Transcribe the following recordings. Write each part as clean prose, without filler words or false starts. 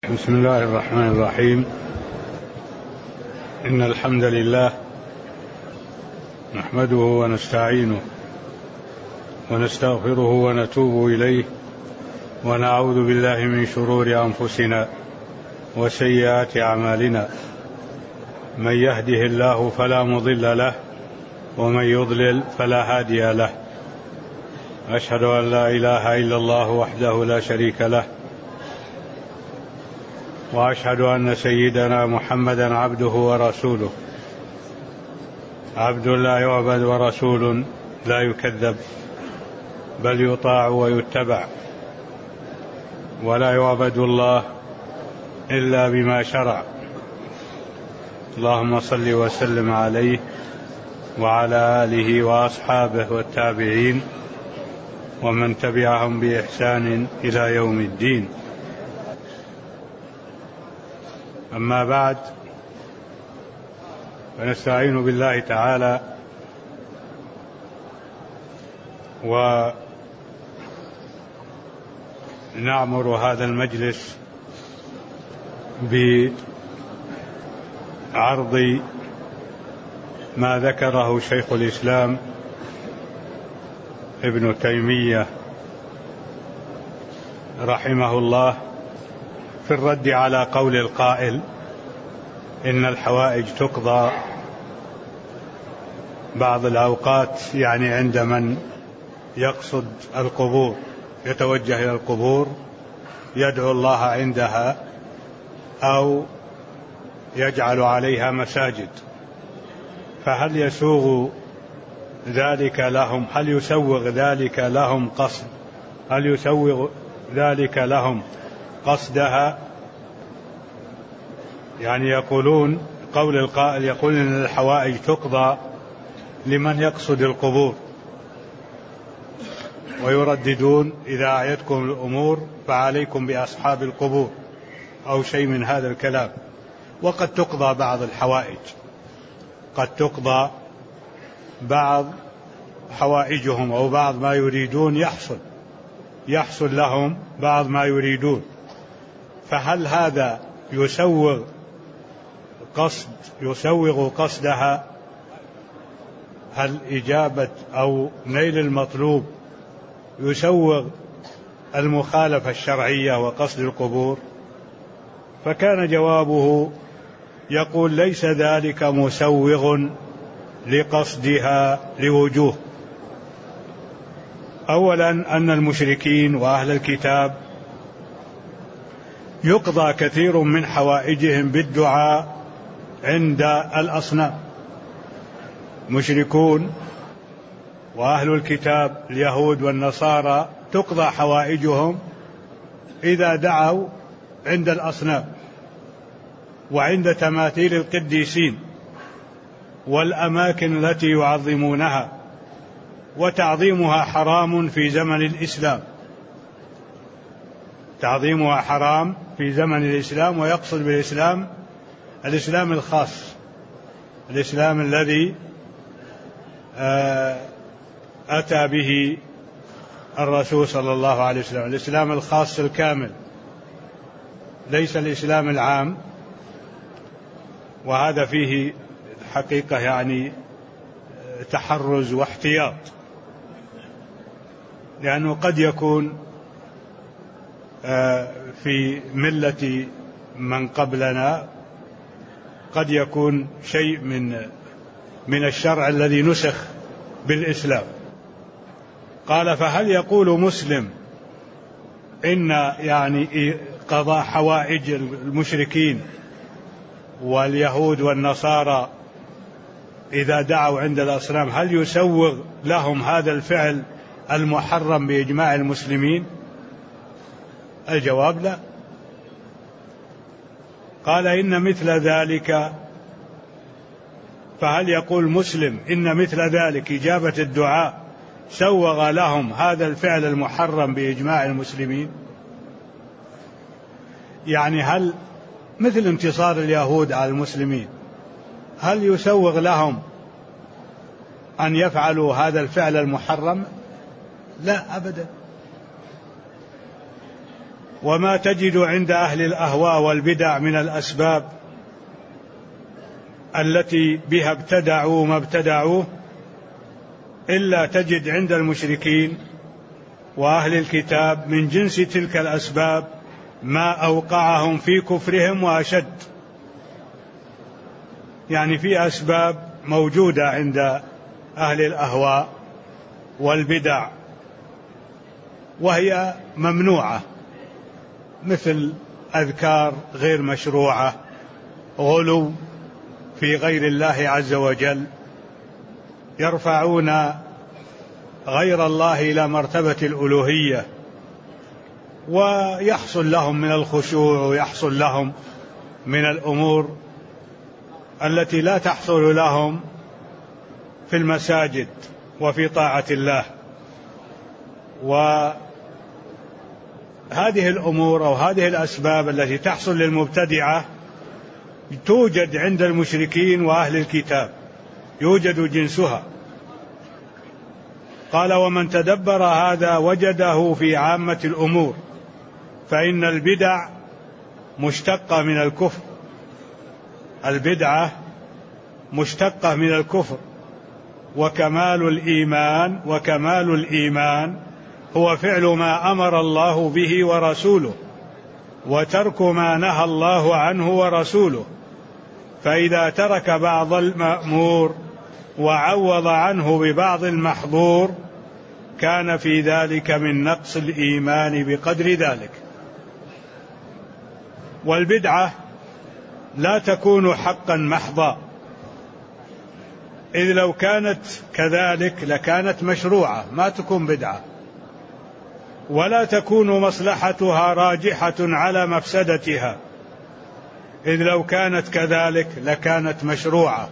بسم الله الرحمن الرحيم. إن الحمد لله نحمده ونستعينه ونستغفره ونتوب إليه ونعوذ بالله من شرور أنفسنا وسيئات أعمالنا. من يهده الله فلا مضل له ومن يضلل فلا هادي له. أشهد أن لا إله إلا الله وحده لا شريك له، وأشهد أن سيدنا محمدا عبده ورسوله، عبد لا يعبد ورسول لا يكذب، بل يطاع ويتبع، ولا يعبد الله إلا بما شرع. اللهم صل وسلم عليه وعلى آله وأصحابه والتابعين ومن تبعهم بإحسان إلى يوم الدين. أما بعد، فنستعين بالله تعالى ونعمر هذا المجلس بعرض ما ذكره شيخ الإسلام ابن تيمية رحمه الله في الرد على قول القائل إن الحوائج تقضى بعض الأوقات، يعني عند من يقصد القبور، يتوجه إلى القبور يدعو الله عندها أو يجعل عليها مساجد، فهل يسوغ ذلك لهم؟ هل يسوغ ذلك لهم قصد؟ هل يسوغ ذلك لهم قصدها؟ يعني يقولون قول القائل يقول إن الحوائج تقضى لمن يقصد القبور، ويرددون إذا أعيتكم الأمور فعليكم بأصحاب القبور أو شيء من هذا الكلام. وقد تقضى بعض الحوائج، قد تقضى بعض حوائجهم أو بعض ما يريدون يحصل لهم بعض ما يريدون، فهل هذا يسوغ قصدها؟ هل إجابة أو نيل المطلوب يسوغ المخالفة الشرعية وقصد القبور؟ فكان جوابه يقول ليس ذلك مسوغ لقصدها لوجوه. أولا، أن المشركين وأهل الكتاب يقضى كثير من حوائجهم بالدعاء عند الأصنام. مشركون وأهل الكتاب اليهود والنصارى تقضى حوائجهم إذا دعوا عند الأصنام وعند تماثيل القديسين والأماكن التي يعظمونها، وتعظيمها حرام في زمن الإسلام، تعظيمها حرام في زمن الإسلام، ويقصد بالإسلام الإسلام الخاص، الإسلام الذي أتى به الرسول صلى الله عليه وسلم، الإسلام الخاص الكامل، ليس الإسلام العام. وهذا فيه حقيقة يعني تحرز واحتياط، لأنه قد يكون في ملة من قبلنا قد يكون شيء من الشرع الذي نسخ بالإسلام. قال فهل يقول مسلم إن يعني قضاء حوائج المشركين واليهود والنصارى إذا دعوا عند الأصنام هل يسوغ لهم هذا الفعل المحرم بإجماع المسلمين؟ الجواب لا. قال إن مثل ذلك، فهل يقول مسلم إن مثل ذلك إجابة الدعاء سوغ لهم هذا الفعل المحرم بإجماع المسلمين؟ يعني هل مثل انتصار اليهود على المسلمين هل يسوغ لهم أن يفعلوا هذا الفعل المحرم؟ لا أبدا. وما تجد عند أهل الأهواء والبدع من الأسباب التي بها ابتدعوا ما ابتدعوه، إلا تجد عند المشركين وأهل الكتاب من جنس تلك الأسباب ما أوقعهم في كفرهم وأشد. يعني في أسباب موجودة عند أهل الأهواء والبدع وهي ممنوعة، مثل أذكار غير مشروعة، غلو في غير الله عز وجل، يرفعون غير الله إلى مرتبة الألوهية، ويحصل لهم من الخشوع ويحصل لهم من الأمور التي لا تحصل لهم في المساجد وفي طاعة الله. وهذه الأمور أو هذه الأسباب التي تحصل للمبتدعة توجد عند المشركين وأهل الكتاب، يوجد جنسها. قال: ومن تدبر هذا وجده في عامة الأمور، فإن البدع مشتقة من الكفر. البدعة مشتقة من الكفر، وكمال الإيمان هو فعل ما أمر الله به ورسوله، وترك ما نهى الله عنه ورسوله. فإذا ترك بعض المأمور وعوض عنه ببعض المحظور كان في ذلك من نقص الإيمان بقدر ذلك. والبدعة لا تكون حقا محضا، إذ لو كانت كذلك لكانت مشروعة، ما تكون بدعة. ولا تكون مصلحتها راجحة على مفسدتها، إذ لو كانت كذلك لكانت مشروعة.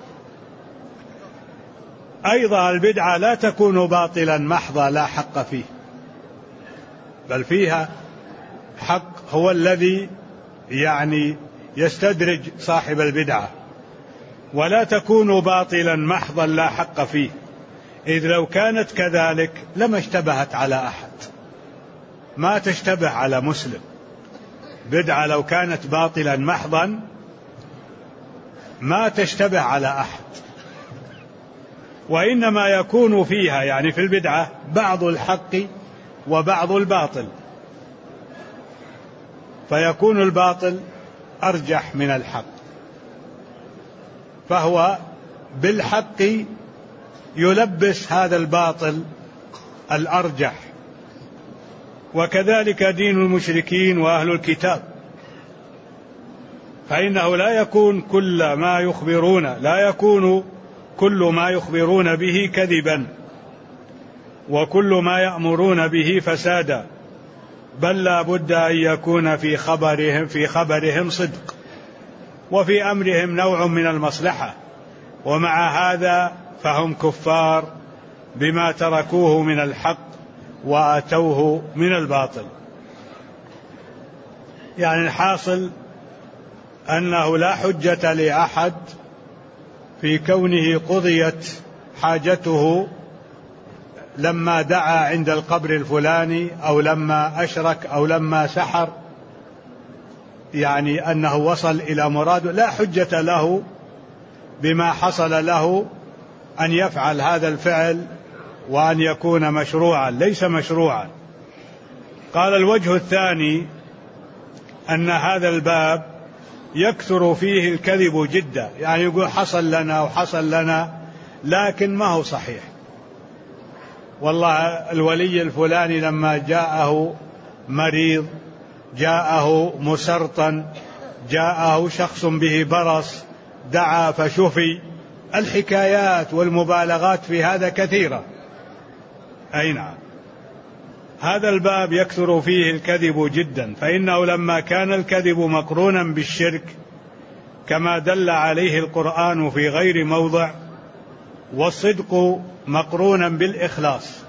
أيضا البدعة لا تكون باطلا محضا لا حق فيه، بل فيها حق، هو الذي يعني يستدرج صاحب البدعة. ولا تكون باطلا محضا لا حق فيه، إذ لو كانت كذلك لما اشتبهت على أحد، ما تشتبه على مسلم. بدعة لو كانت باطلا محضا ما تشتبه على أحد، وإنما يكون فيها يعني في البدعة بعض الحق وبعض الباطل، فيكون الباطل أرجح من الحق، فهو بالحق يلبس هذا الباطل الأرجح. وكذلك دين المشركين وأهل الكتاب، فإنه لا يكون كل ما يخبرون به كذبا، وكل ما يأمرون به فسادا، بل لا بد أن يكون في خبرهم صدق، وفي أمرهم نوع من المصلحة. ومع هذا فهم كفار بما تركوه من الحق وأتوه من الباطل. يعني الحاصل أنه لا حجة لأحد في كونه قضيت حاجته لما دعا عند القبر الفلاني، أو لما أشرك، أو لما سحر، يعني أنه وصل إلى مراده. لا حجة له بما حصل له أن يفعل هذا الفعل وأن يكون مشروعا، ليس مشروعا. قال: الوجه الثاني أن هذا الباب يكثر فيه الكذب جدا، يعني يقول حصل لنا وحصل لنا، لكن ما هو صحيح. والله الولي الفلاني لما جاءه مريض، جاءه مسرطن، جاءه شخص به برص، دعا فشفي. الحكايات والمبالغات في هذا كثيرة. أي نعم، هذا الباب يكثر فيه الكذب جدا، فإنه لما كان الكذب مقرونا بالشرك كما دل عليه القرآن في غير موضع، والصدق مقرونا بالإخلاص،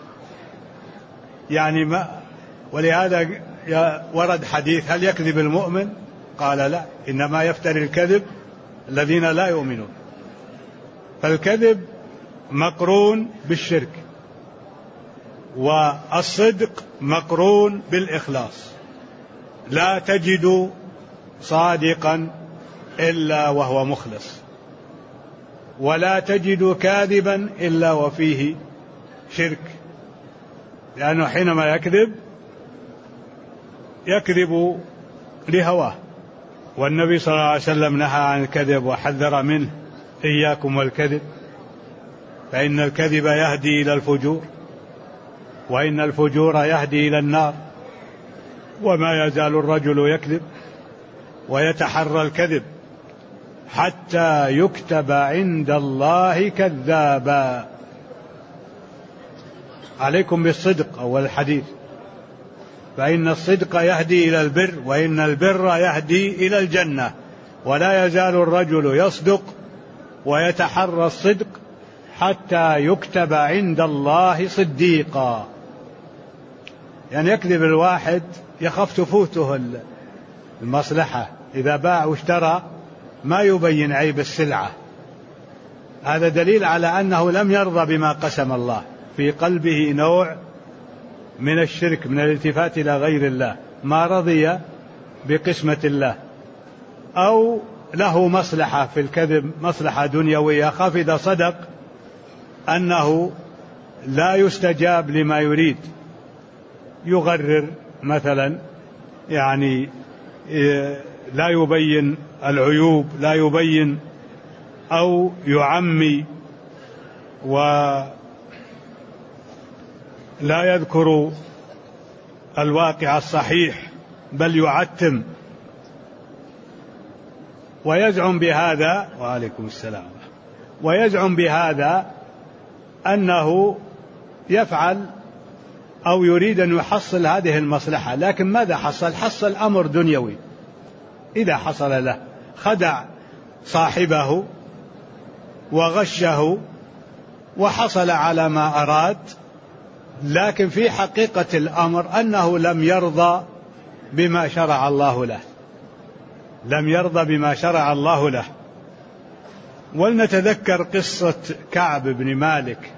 يعني ولهذا ورد حديث: هل يكذب المؤمن؟ قال: لا، إنما يفتري الكذب الذين لا يؤمنون. فالكذب مقرون بالشرك، والصدق مقرون بالإخلاص. لا تجد صادقا إلا وهو مخلص، ولا تجد كاذبا إلا وفيه شرك، لأنه حينما يكذب لهواه، والنبي صلى الله عليه وسلم نهى عن الكذب وحذر منه: إياكم والكذب، فإن الكذب يهدي إلى الفجور، وإن الفجور يهدي إلى النار. وما يزال الرجل يكذب ويتحرى الكذب حتى يكتب عند الله كذابا. عليكم بالصدق أول الحديث، فإن الصدق يهدي إلى البر، وإن البر يهدي إلى الجنة. ولا يزال الرجل يصدق ويتحرى الصدق حتى يكتب عند الله صديقا. يعني يكذب الواحد يخاف تفوته المصلحة، إذا باع واشترى ما يبين عيب السلعة، هذا دليل على أنه لم يرضى بما قسم الله، في قلبه نوع من الشرك، من الالتفات إلى غير الله، ما رضي بقسمة الله، أو له مصلحة في الكذب، مصلحة دنيوية، خاف إذا صدق أنه لا يستجاب لما يريد، يغرر مثلا، يعني لا يبين العيوب، لا يبين أو يعمي ولا يذكر الواقع الصحيح، بل يعتم ويزعم بهذا، وعليكم السلام، ويزعم بهذا أنه يفعل أو يريد أن يحصل هذه المصلحة، لكن ماذا حصل أمر دنيوي. إذا حصل له خدع صاحبه وغشه وحصل على ما أراد، لكن في حقيقة الأمر أنه لم يرضى بما شرع الله له، لم يرضى بما شرع الله له. ولنتذكر قصة كعب بن مالك.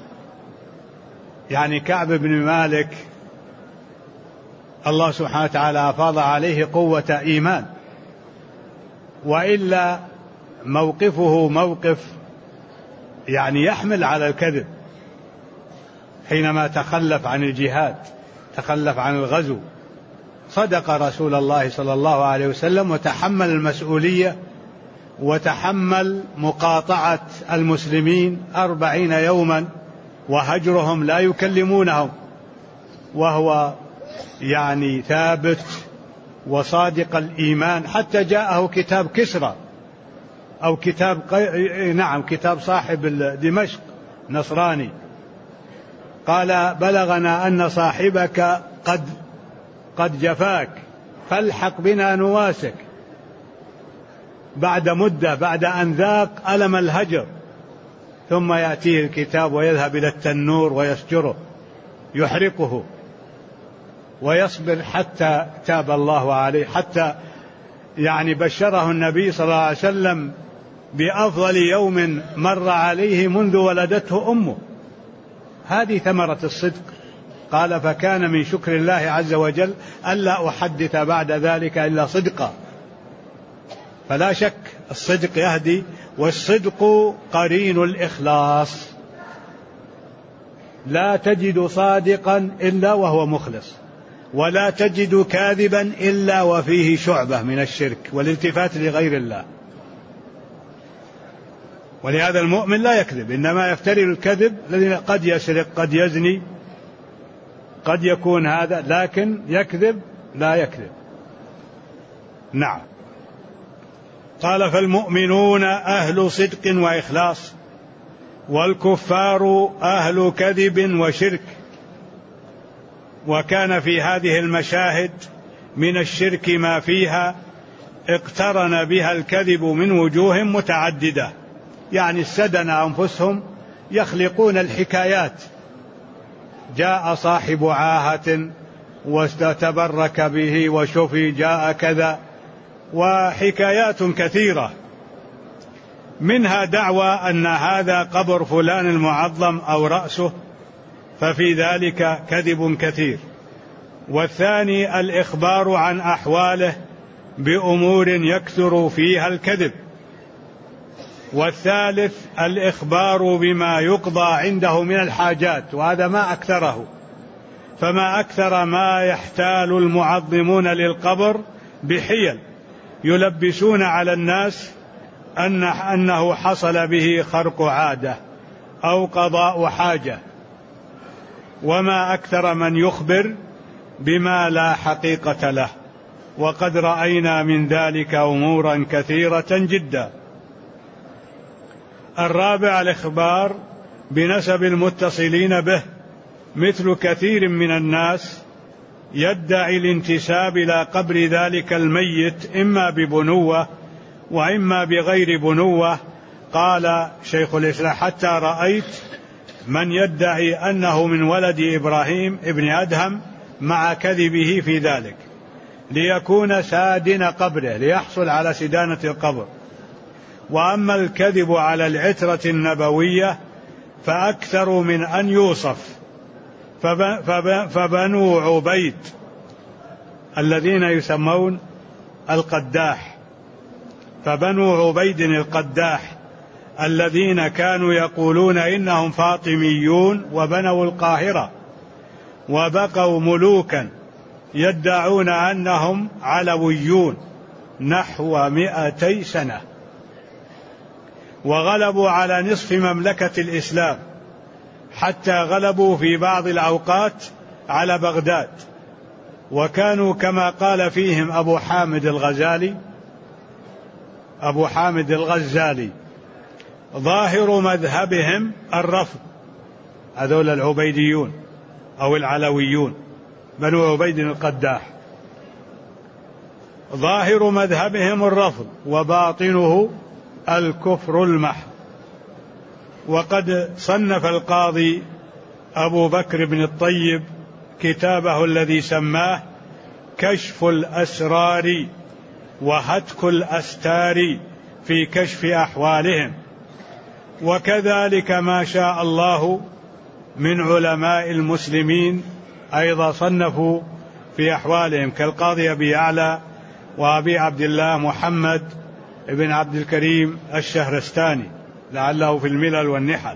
يعني كعب بن مالك الله سبحانه وتعالى أفاض عليه قوة إيمان، وإلا موقفه موقف يعني يحمل على الكذب، حينما تخلف عن الجهاد، تخلف عن الغزو، صدق رسول الله صلى الله عليه وسلم وتحمل المسؤولية، وتحمل مقاطعة المسلمين 40 يوما وهجرهم، لا يكلمونهم، وهو يعني ثابت وصادق الإيمان، حتى جاءه كتاب كسرى أو كتاب صاحب دمشق نصراني، قال: بلغنا أن صاحبك قد جفاك فالحق بنا نواسك. بعد مدة، بعد أن ذاق ألم الهجر، ثم يأتيه الكتاب ويذهب إلى التنور ويسجره، يحرقه ويصبر حتى تاب الله عليه، حتى يعني بشره النبي صلى الله عليه وسلم بأفضل يوم مر عليه منذ ولدته أمه. هذه ثمرة الصدق. قال: فكان من شكر الله عز وجل ألا أحدث بعد ذلك إلا صدقا. فلا شك الصدق يهدي، والصدق قرين الإخلاص. لا تجد صادقا إلا وهو مخلص، ولا تجد كاذبا إلا وفيه شعبة من الشرك والالتفات لغير الله. ولهذا المؤمن لا يكذب، إنما يفتري الكذب الذي قد يسرق، قد يزني، قد يكون هذا، لكن يكذب لا يكذب. نعم. قال: فالمؤمنون أهل صدق وإخلاص، والكفار أهل كذب وشرك. وكان في هذه المشاهد من الشرك ما فيها اقترن بها الكذب من وجوه متعددة، يعني استدنى أنفسهم يخلقون الحكايات: جاء صاحب عاهة واستبرك به وشفي، جاء كذا، وحكايات كثيرة، منها دعوى أن هذا قبر فلان المعظم أو رأسه، ففي ذلك كذب كثير. والثاني الإخبار عن أحواله بأمور يكثر فيها الكذب، والثالث الإخبار بما يقضى عنده من الحاجات، وهذا ما أكثره، فما أكثر ما يحتال المعظمون للقبر بحيل يلبسون على الناس أنه حصل به خرق عادة أو قضاء حاجة، وما أكثر من يخبر بما لا حقيقة له، وقد رأينا من ذلك أمورا كثيرة جدا. الرابع الإخبار بنسب المتصلين به، مثل كثير من الناس يدعي الانتساب إلى قبر ذلك الميت إما ببنوة وإما بغير بنوة. قال شيخ الإسلام: حتى رأيت من يدعي أنه من ولد إبراهيم ابن أدهم مع كذبه في ذلك ليكون سادن قبره، ليحصل على سدانة القبر. وأما الكذب على العترة النبوية فأكثر من أن يوصف. فبنو عبيد الذين يسمون القداح، فبنو عبيد القداح الذين كانوا يقولون إنهم فاطميون وبنوا القاهرة وبقوا ملوكا يدعون أنهم علويون نحو 200 سنة، وغلبوا على نصف مملكة الإسلام، حتى غلبوا في بعض الأوقات على بغداد. وكانوا كما قال فيهم أبو حامد الغزالي ظاهر مذهبهم الرفض، هذول العبيديون أو العلويون بنو عبيد القداح، ظاهر مذهبهم الرفض وباطنه الكفر المحض. وقد صنف القاضي أبو بكر بن الطيب كتابه الذي سماه كشف الأسرار وهتك الأستار في كشف أحوالهم. وكذلك ما شاء الله من علماء المسلمين أيضا صنفوا في أحوالهم، كالقاضي أبي يعلى وأبي عبد الله محمد بن عبد الكريم الشهرستاني لعله في الملل والنحل.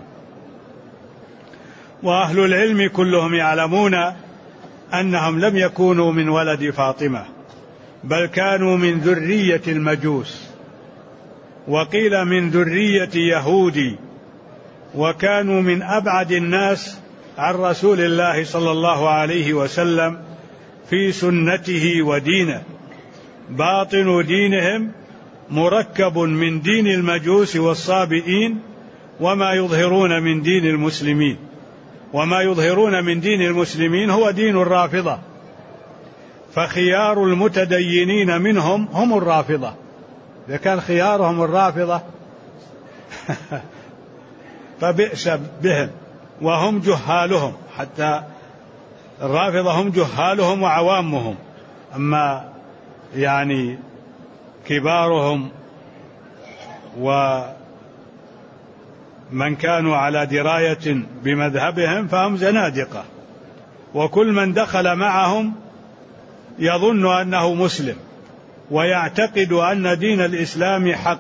وأهل العلم كلهم يعلمون أنهم لم يكونوا من ولد فاطمة، بل كانوا من ذرية المجوس، وقيل من ذرية يهودي، وكانوا من أبعد الناس عن رسول الله صلى الله عليه وسلم في سنته ودينه. باطن دينهم مركب من دين المجوس والصابئين وما يظهرون من دين المسلمين، وما يظهرون من دين المسلمين هو دين الرافضة، فخيار المتدينين منهم هم الرافضة. إذا كان خيارهم الرافضة فبئس بهم، وهم جهالهم، حتى الرافضة هم جهالهم وعوامهم، أما يعني كبارهم ومن كانوا على دراية بمذهبهم فهم زنادقة، وكل من دخل معهم يظن أنه مسلم ويعتقد أن دين الإسلام حق.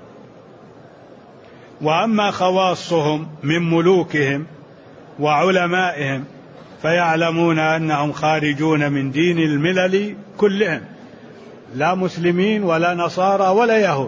وأما خواصهم من ملوكهم وعلمائهم فيعلمون أنهم خارجون من دين الملل كلهم، لا مسلمين ولا نصارى ولا يهود.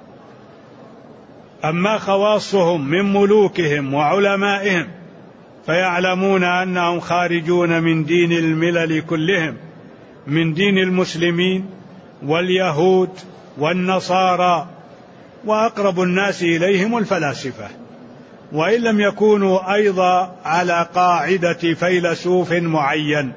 أما خواصهم من ملوكهم وعلمائهم فيعلمون أنهم خارجون من دين الملل كلهم، من دين المسلمين واليهود والنصارى، وأقرب الناس إليهم الفلاسفة، وإن لم يكونوا أيضا على قاعدة فيلسوف معين.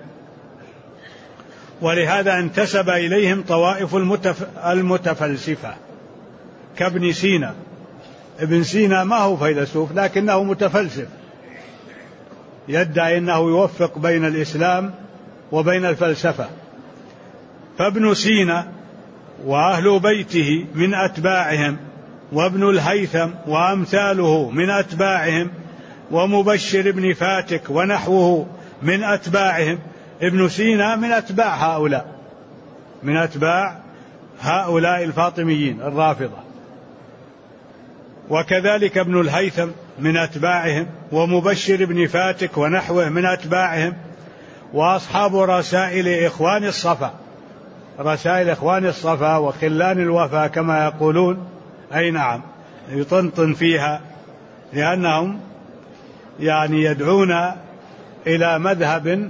ولهذا انتسب إليهم طوائف المتفلسفة كابن سينا. ابن سينا ما هو فيلسوف لكنه متفلسف، يدعي أنه يوفق بين الإسلام وبين الفلسفة. فابن سينا وأهل بيته من أتباعهم، وابن الهيثم وأمثاله من أتباعهم، ومبشر بن فاتك ونحوه من أتباعهم، ابن سينا من أتباع هؤلاء الفاطميين الرافضة، وكذلك ابن الهيثم من أتباعهم، ومبشر بن فاتك ونحوه من أتباعهم، وأصحاب رسائل إخوان الصفا وخلان الوفا كما يقولون، أي نعم، يطنطن فيها، لأنهم يعني يدعون إلى مذهب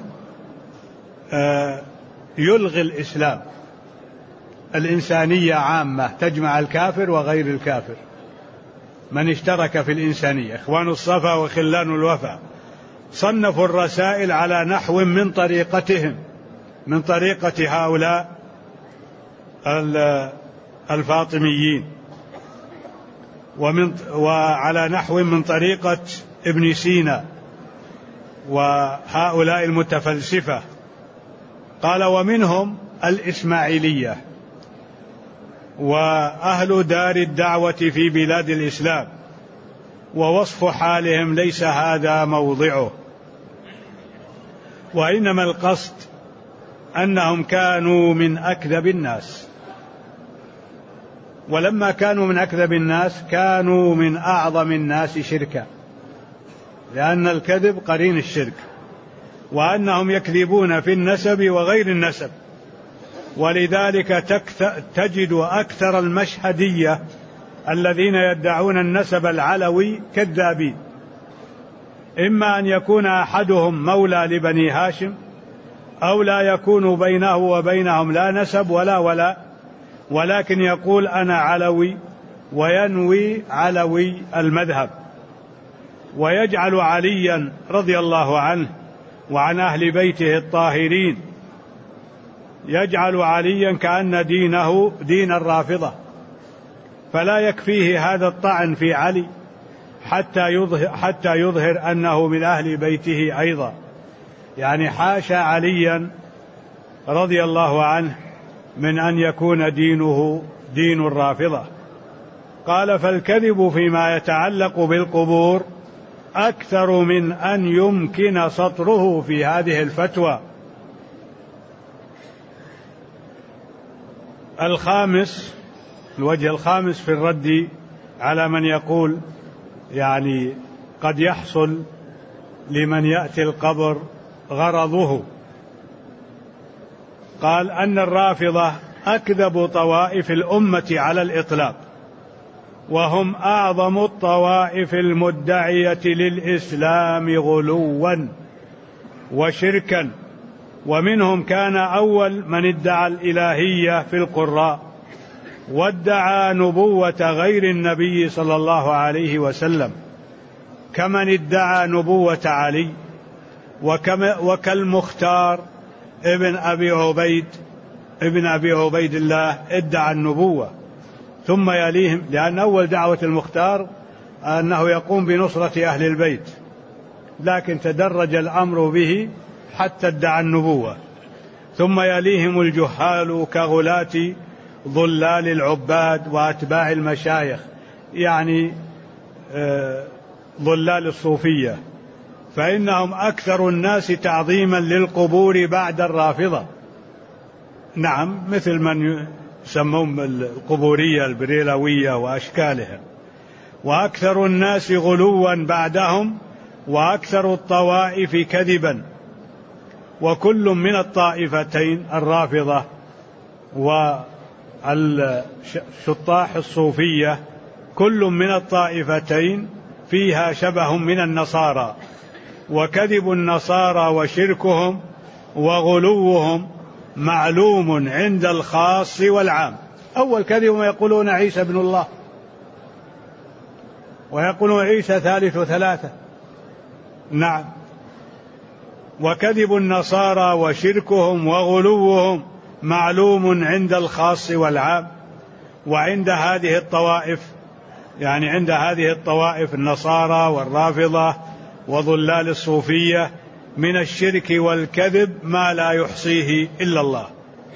يلغي الإسلام، الإنسانية عامة تجمع الكافر وغير الكافر، من اشترك في الإنسانية. إخوان الصفا وخلان الوفا صنفوا الرسائل على نحو من طريقتهم، من طريقة هؤلاء الفاطميين، وعلى نحو من طريقة ابن سينا وهؤلاء المتفلسفة. قال: ومنهم الإسماعيلية وأهل دار الدعوة في بلاد الإسلام، ووصف حالهم ليس هذا موضعه، وإنما القصد أنهم كانوا من أكذب الناس، ولما كانوا من أكذب الناس كانوا من أعظم الناس شركا، لأن الكذب قرين الشرك، وأنهم يكذبون في النسب وغير النسب، ولذلك تجد أكثر المشهدية الذين يدعون النسب العلوي كذابين، إما أن يكون أحدهم مولى لبني هاشم، أو لا يكون بينه وبينهم لا نسب ولا ولكن يقول أنا علوي، وينوي علوي المذهب، ويجعل عليا رضي الله عنه وعن أهل بيته الطاهرين، يجعل عليا كأن دينه دين الرافضة، فلا يكفيه هذا الطعن في علي حتى يظهر أنه من أهل بيته أيضا، يعني حاشا عليا رضي الله عنه من أن يكون دينه دين الرافضة. قال: فالكذب فيما يتعلق بالقبور أكثر من أن يمكن سطره في هذه الفتوى. الوجه الخامس في الرد على من يقول يعني قد يحصل لمن يأتي القبر غرضه، قال أن الرافضة أكذب طوائف الأمة على الإطلاق، وهم أعظم الطوائف المدعية للإسلام غلوا وشركا، ومنهم كان أول من ادعى الإلهية في القراء، وادعى نبوة غير النبي صلى الله عليه وسلم، كمن ادعى نبوة علي، وكالمختار ابن أبي عبيد الله ادعى النبوة، ثم يليهم، لأن أول دعوة المختار أنه يقوم بنصرة أهل البيت، لكن تدرج الأمر به حتى ادعى النبوة، ثم يليهم الجهال كغلاة ضلال العباد وأتباع المشايخ، يعني ضلال الصوفية، فإنهم أكثر الناس تعظيما للقبور بعد الرافضة، نعم، مثل من يسمون القبورية البريلوية وأشكالها، وأكثر الناس غلوا بعدهم، وأكثر الطوائف كذبا، وكل من الطائفتين الرافضة والشطاح الصوفية كل من الطائفتين فيها شبه من النصارى، وكذب النصارى وشركهم وغلوهم معلوم عند الخاص والعام. أول كذب يقولون عيسى ابن الله، ويقولون عيسى ثالث ثلاثة، نعم، وكذب النصارى وشركهم وغلوهم معلوم عند الخاص والعام. وعند هذه الطوائف، يعني عند هذه الطوائف النصارى والرافضة وضلال الصوفية، من الشرك والكذب ما لا يحصيه إلا الله.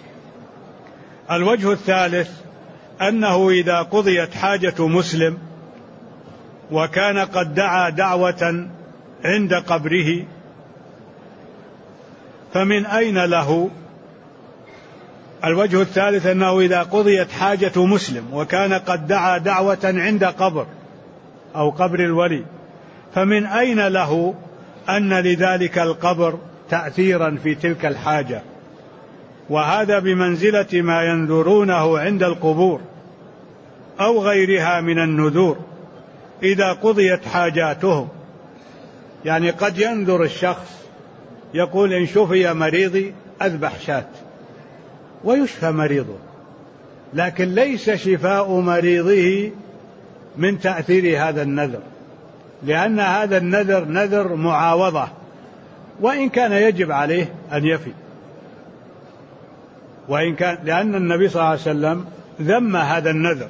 الوجه الثالث أنه إذا قضيت حاجة مسلم وكان قد دعا دعوة عند قبره، فمن أين له؟ الوجه الثالث أنه إذا قضيت حاجة مسلم وكان قد دعا دعوة عند قبر أو قبر الولي، فمن أين له أن لذلك القبر تأثيرا في تلك الحاجة؟ وهذا بمنزلة ما ينذرونه عند القبور أو غيرها من النذور إذا قضيت حاجاتهم. يعني قد ينذر الشخص يقول إن شفي مريضي أذبح شاة ويشفى مريضه، لكن ليس شفاء مريضه من تأثير هذا النذر، لأن هذا النذر نذر معاوضة، وإن كان يجب عليه أن يفي، وإن كان، لأن النبي صلى الله عليه وسلم ذم هذا النذر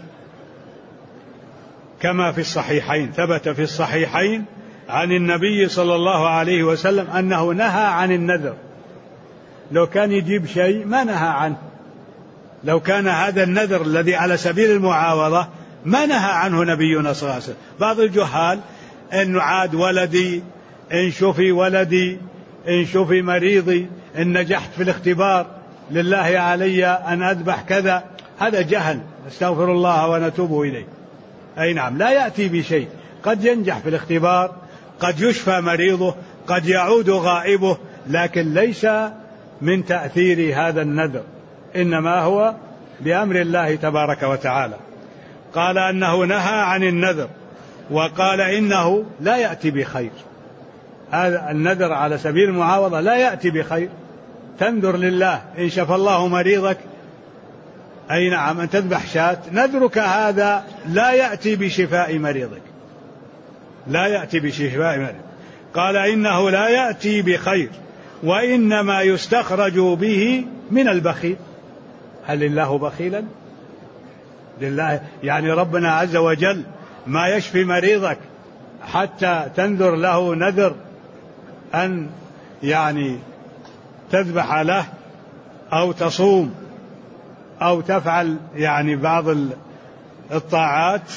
كما في الصحيحين، ثبت في الصحيحين عن النبي صلى الله عليه وسلم أنه نهى عن النذر. لو كان يجيب شيء ما نهى عنه، لو كان هذا النذر الذي على سبيل المعاوضة ما نهى عنه نبينا صلى الله عليه وسلم. بعض الجهال إن عاد ولدي، إن شفي ولدي، إن شفي مريضي، إن نجحت في الاختبار لله علي أن أذبح كذا، هذا جهل، استغفر الله ونتوب إليه. أي نعم، لا يأتي بشيء، قد ينجح في الاختبار، قد يشفى مريضه، قد يعود غائبه، لكن ليس من تأثير هذا النذر، إنما هو بأمر الله تبارك وتعالى. قال أنه نهى عن النذر، وقال إنه لا يأتي بخير. هذا النذر على سبيل المعاوضة لا يأتي بخير. تنذر لله إن شفى الله مريضك، أي نعم، أن تذبح شاة، نذرك هذا لا يأتي بشفاء مريضك، لا يأتي بشفاء مريضك. قال إنه لا يأتي بخير، وإنما يستخرج به من البخيل. هل الله بخيلا؟ لله، يعني ربنا عز وجل ما يشفي مريضك حتى تنذر له نذر أن يعني تذبح له أو تصوم أو تفعل يعني بعض الطاعات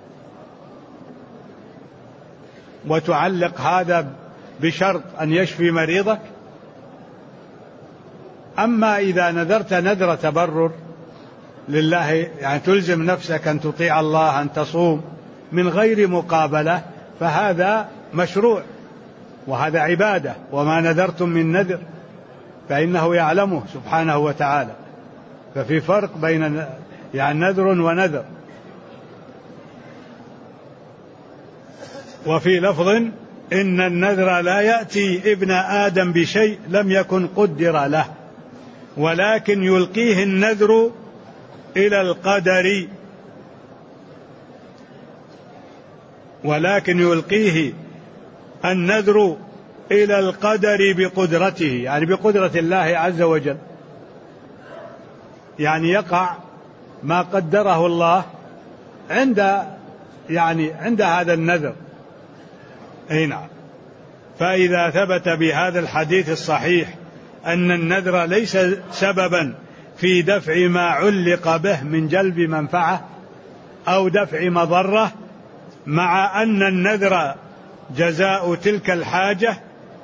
وتعلق هذا بشرط أن يشفي مريضك. أما إذا نذرت نذر تبرر لله، يعني تلزم نفسك أن تطيع الله، أن تصوم من غير مقابلة، فهذا مشروع وهذا عبادة. وما نذرتم من نذر فإنه يعلمه سبحانه وتعالى. ففي فرق بين يعني نذر ونذر. وفي لفظ إن النذر لا يأتي ابن آدم بشيء لم يكن قدر له، ولكن يلقيه النذر إلى القدر، ولكن يلقيه النذر إلى القدر بقدرته، يعني بقدرة الله عز وجل، يعني يقع ما قدره الله عند هذا النذر. أي نعم. فإذا ثبت بهذا الحديث الصحيح أن النذر ليس سببا في دفع ما علق به من جلب منفعة أو دفع مضرة، مع أن النذر جزاء تلك الحاجة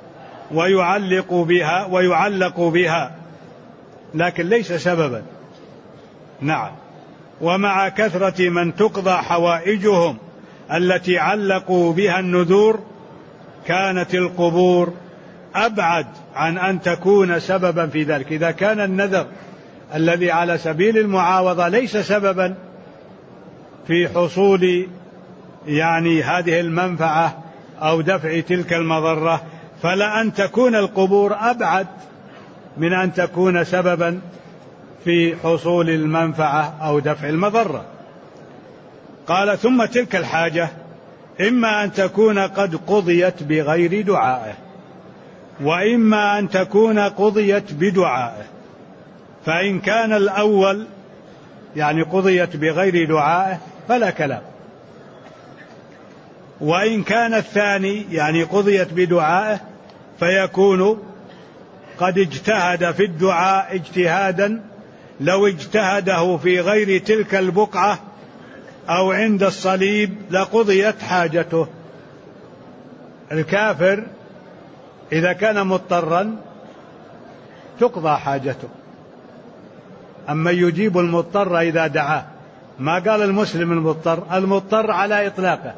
ويعلق بها لكن ليس سببا. نعم. ومع كثرة من تقضى حوائجهم التي علقوا بها النذور، كانت القبور أبعد عن أن تكون سببا في ذلك. إذا كان النذر الذي على سبيل المعاوضة ليس سببا في حصول يعني هذه المنفعة أو دفع تلك المضرة، فلا أن تكون القبور أبعد من أن تكون سببا في حصول المنفعة أو دفع المضرة. قال ثم تلك الحاجة إما أن تكون قد قضيت بغير دعائه، وإما أن تكون قضيت بدعائه. فإن كان الأول يعني قضيت بغير دعائه فلا كلام، وإن كان الثاني يعني قضيت بدعائه فيكون قد اجتهد في الدعاء اجتهادا لو اجتهده في غير تلك البقعة أو عند الصليب لقضيت حاجته. الكافر إذا كان مضطرا تقضى حاجته. أما يجيب المضطر إذا دعاه، ما قال المسلم المضطر، المضطر على إطلاقه،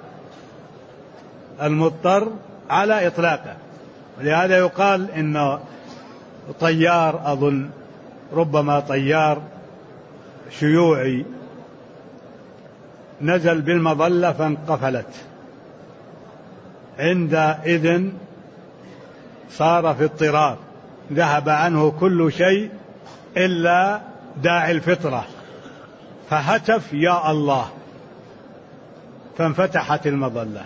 المضطر على إطلاقه. ولهذا يقال إن طيار، أظن ربما طيار شيوعي، نزل بالمظلة فانقفلت، عندئذ صار في اضطرار، ذهب عنه كل شيء إلا داعي الفطرة، فهتف يا الله، فانفتحت المظلة.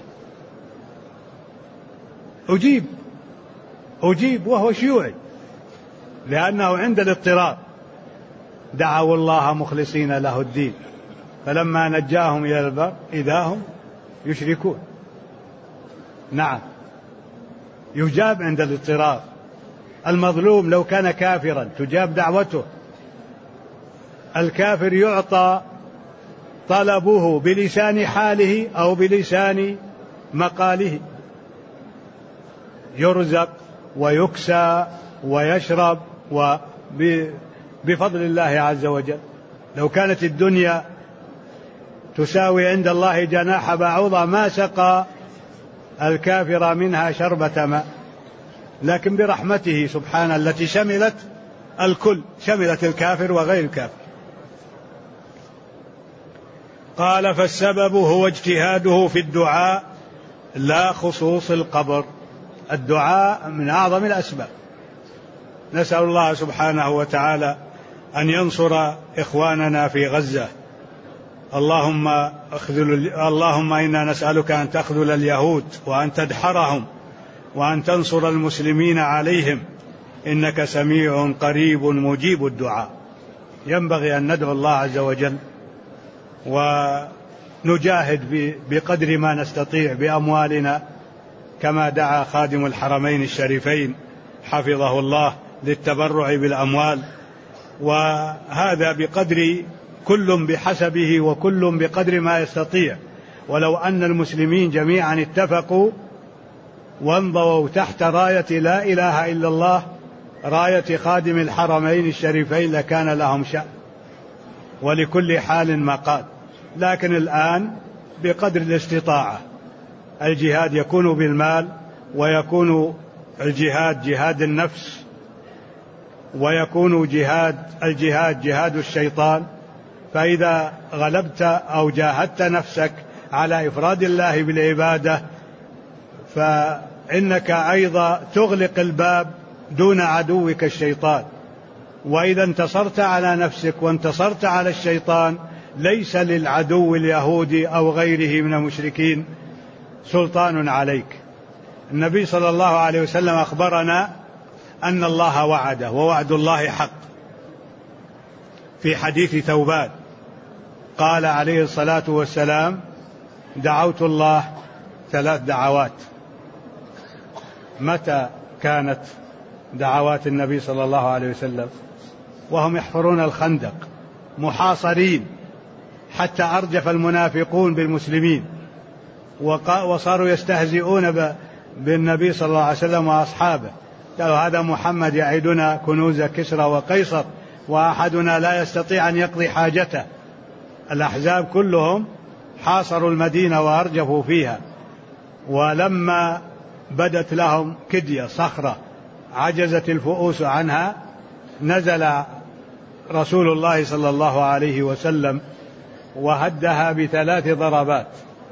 أجيب وهو شيوعي، لأنه عند الاضطرار دعوا الله مخلصين له الدين، فلما نجاهم إلى البر إذا هم يشركون. نعم، يجاب عند الاضطرار. المظلوم لو كان كافرا تجاب دعوته. الكافر يعطى طلبه بلسان حاله أو بلسان مقاله، يرزق ويكسى ويشرب بفضل الله عز وجل. لو كانت الدنيا تساوي عند الله جناح بعوضة ما سقى الكافر منها شربة ماء، لكن برحمته سبحانه التي شملت الكل، شملت الكافر وغير الكافر. قال: فالسبب هو اجتهاده في الدعاء لا خصوص القبر. الدعاء من أعظم الأسباب. نسأل الله سبحانه وتعالى أن ينصر إخواننا في غزة. اللهم إنا نسألك أن تخذل اليهود وأن تدحرهم وأن تنصر المسلمين عليهم، إنك سميع قريب مجيب الدعاء. ينبغي أن ندعو الله عز وجل ونجاهد بقدر ما نستطيع بأموالنا، كما دعا خادم الحرمين الشريفين حفظه الله للتبرع بالأموال، وهذا بقدر كل بحسبه وكل بقدر ما يستطيع. ولو أن المسلمين جميعا اتفقوا وانضووا تحت راية لا إله إلا الله، راية خادم الحرمين الشريفين، لكان لهم شأن، ولكل حال مقال. لكن الآن بقدر الاستطاعة، الجهاد يكون بالمال، ويكون الجهاد جهاد النفس، ويكون الجهاد جهاد الشيطان. فإذا غلبت أو جاهدت نفسك على إفراد الله بالعبادة، فإنك أيضا تغلق الباب دون عدوك الشيطان. وإذا انتصرت على نفسك وانتصرت على الشيطان، ليس للعدو اليهودي أو غيره من المشركين سلطان عليك. النبي صلى الله عليه وسلم أخبرنا أن الله وعده، ووعد الله حق. في حديث ثوبان قال عليه الصلاة والسلام: دعوت الله 3 دعوات. متى كانت دعوات النبي صلى الله عليه وسلم؟ وهم يحفرون الخندق محاصرين، حتى أرجف المنافقون بالمسلمين، وصاروا يستهزئون بالنبي صلى الله عليه وسلم وأصحابه. قالوا: هذا محمد يعيدنا كنوز كسرى وقيصر، وأحدنا لا يستطيع أن يقضي حاجته. الأحزاب كلهم حاصروا المدينة وأرجفوا فيها، ولما بدت لهم كدية صخرة عجزت الفؤوس عنها، نزل رسول الله صلى الله عليه وسلم وهدها ب3 ضربات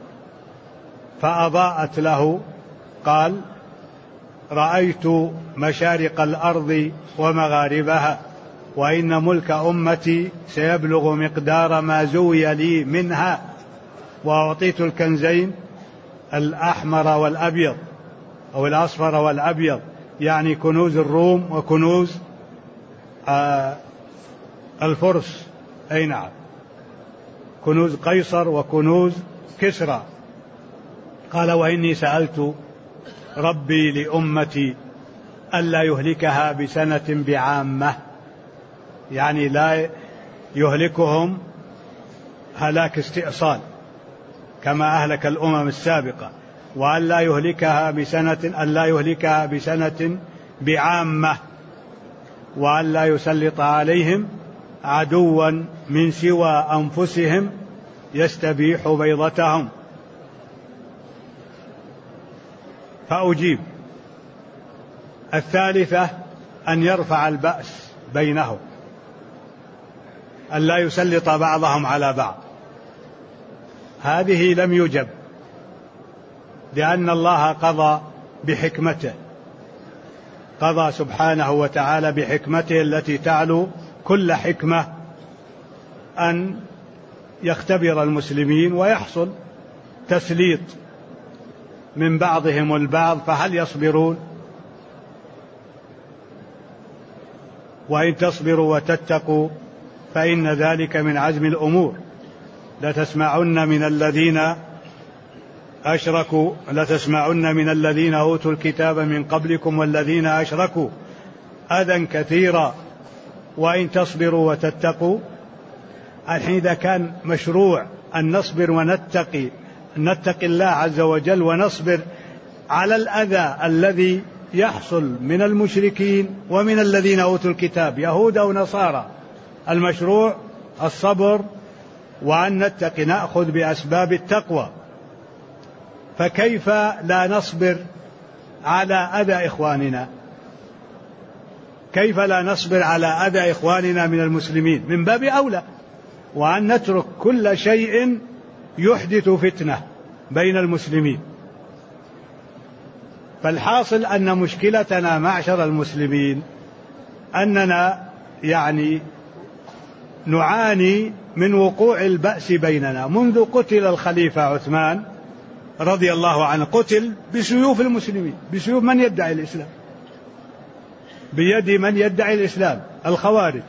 فأضاءت له. قال: رأيت مشارق الأرض ومغاربها، وإن ملك أمتي سيبلغ مقدار ما زوي لي منها، وأعطيت الكنزين الأحمر والأبيض، أو الأصفر والأبيض، يعني كنوز الروم وكنوز الفرس، أي نعم، كنوز قيصر وكنوز كسرى. قال: وإني سألت ربي لأمتي ألا يهلكها بسنة بعامة، يعني لا يهلكهم هلاك استئصال كما أهلك الأمم السابقة، وألا يهلكها بسنة بعامة. وأن لا يسلط عليهم عدوا من سوى أنفسهم يستبيح بيضتهم. فأجيب. الثالثة أن يرفع البأس بينهم، أن لا يسلط بعضهم على بعض. هذه لم يجب، لأن الله قضى بحكمته، قضى سبحانه وتعالى بحكمته التي تعلو كل حكمة أن يختبر المسلمين ويحصل تسليط من بعضهم البعض، فهل يصبرون؟ وإن تصبروا وتتقوا فإن ذلك من عزم الأمور. لتسمعن من الذين أوتوا الكتاب من قبلكم والذين أشركوا أذى كثيرا وإن تصبروا وتتقوا. الحين إذا كان مشروع أن نصبر نتقي الله عز وجل ونصبر على الأذى الذي يحصل من المشركين ومن الذين أوتوا الكتاب يهود أو نصارى، المشروع الصبر وأن نتقي، نأخذ بأسباب التقوى. فكيف لا نصبر على أذى إخواننا؟ كيف لا نصبر على أذى إخواننا من المسلمين؟ من باب أولى وأن نترك كل شيء يحدث فتنة بين المسلمين. فالحاصل أن مشكلتنا معشر المسلمين أننا نعاني من وقوع البأس بيننا منذ قتل الخليفة عثمان رضي الله عنه. قتل بسيوف المسلمين، بسيوف من يدعي الإسلام، بيد من يدعي الإسلام، الخوارج،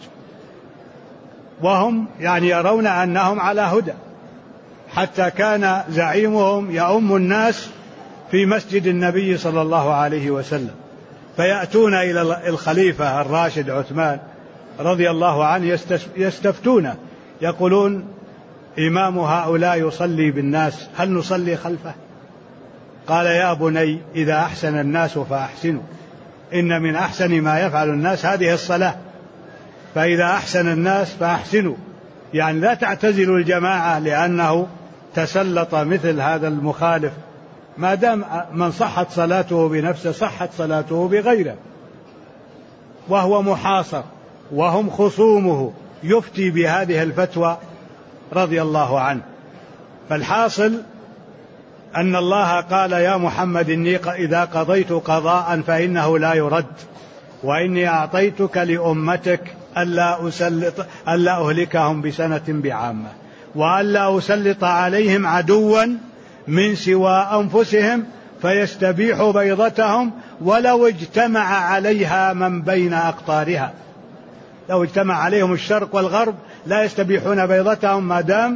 وهم يرون أنهم على هدى، حتى كان زعيمهم يؤم الناس في مسجد النبي صلى الله عليه وسلم، فيأتون إلى الخليفة الراشد عثمان رضي الله عنه يستفتونه، يقولون: إمام هؤلاء يصلي بالناس، هل نصلي خلفه؟ قال: يا بني، إذا أحسن الناس فأحسنوا، إن من أحسن ما يفعل الناس هذه الصلاة، فإذا أحسن الناس فأحسنوا، لا تعتزلوا الجماعة لأنه تسلط مثل هذا المخالف، ما دام من صحت صلاته بنفسه صحت صلاته بغيره، وهو محاصر وهم خصومه، يفتي بهذه الفتوى رضي الله عنه. فالحاصل أن الله قال: يا محمد، إني إذا قضيت قضاء فإنه لا يرد، وإني أعطيتك لأمتك ألا أهلكهم بسنة بعامة، وألا أسلط عليهم عدوا من سوى أنفسهم فيستبيح بيضتهم ولو اجتمع عليها من بين أقطارها. لو اجتمع عليهم الشرق والغرب لا يستبيحون بيضتهم ما دام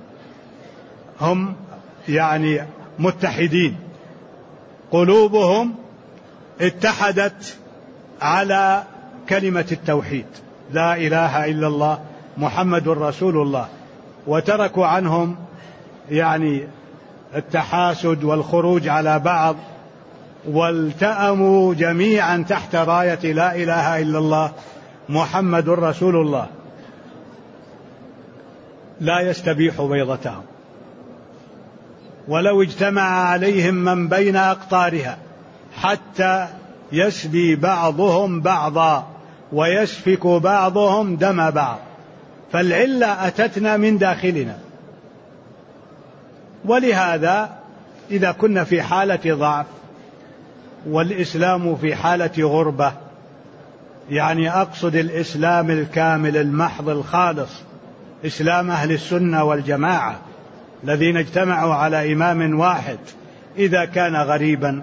هم متحدين، قلوبهم اتحدت على كلمة التوحيد، لا إله إلا الله محمد رسول الله، وتركوا عنهم التحاسد والخروج على بعض، والتأموا جميعا تحت راية لا إله إلا الله محمد رسول الله، لا يستبيح بيضتهم ولو اجتمع عليهم من بين أقطارها حتى يسبي بعضهم بعضا ويسفك بعضهم دم بعض. فالعلة أتتنا من داخلنا، ولهذا إذا كنا في حالة ضعف والإسلام في حالة غربة، أقصد الإسلام الكامل المحض الخالص، إسلام أهل السنة والجماعة الذين اجتمعوا على إمام واحد، إذا كان غريبا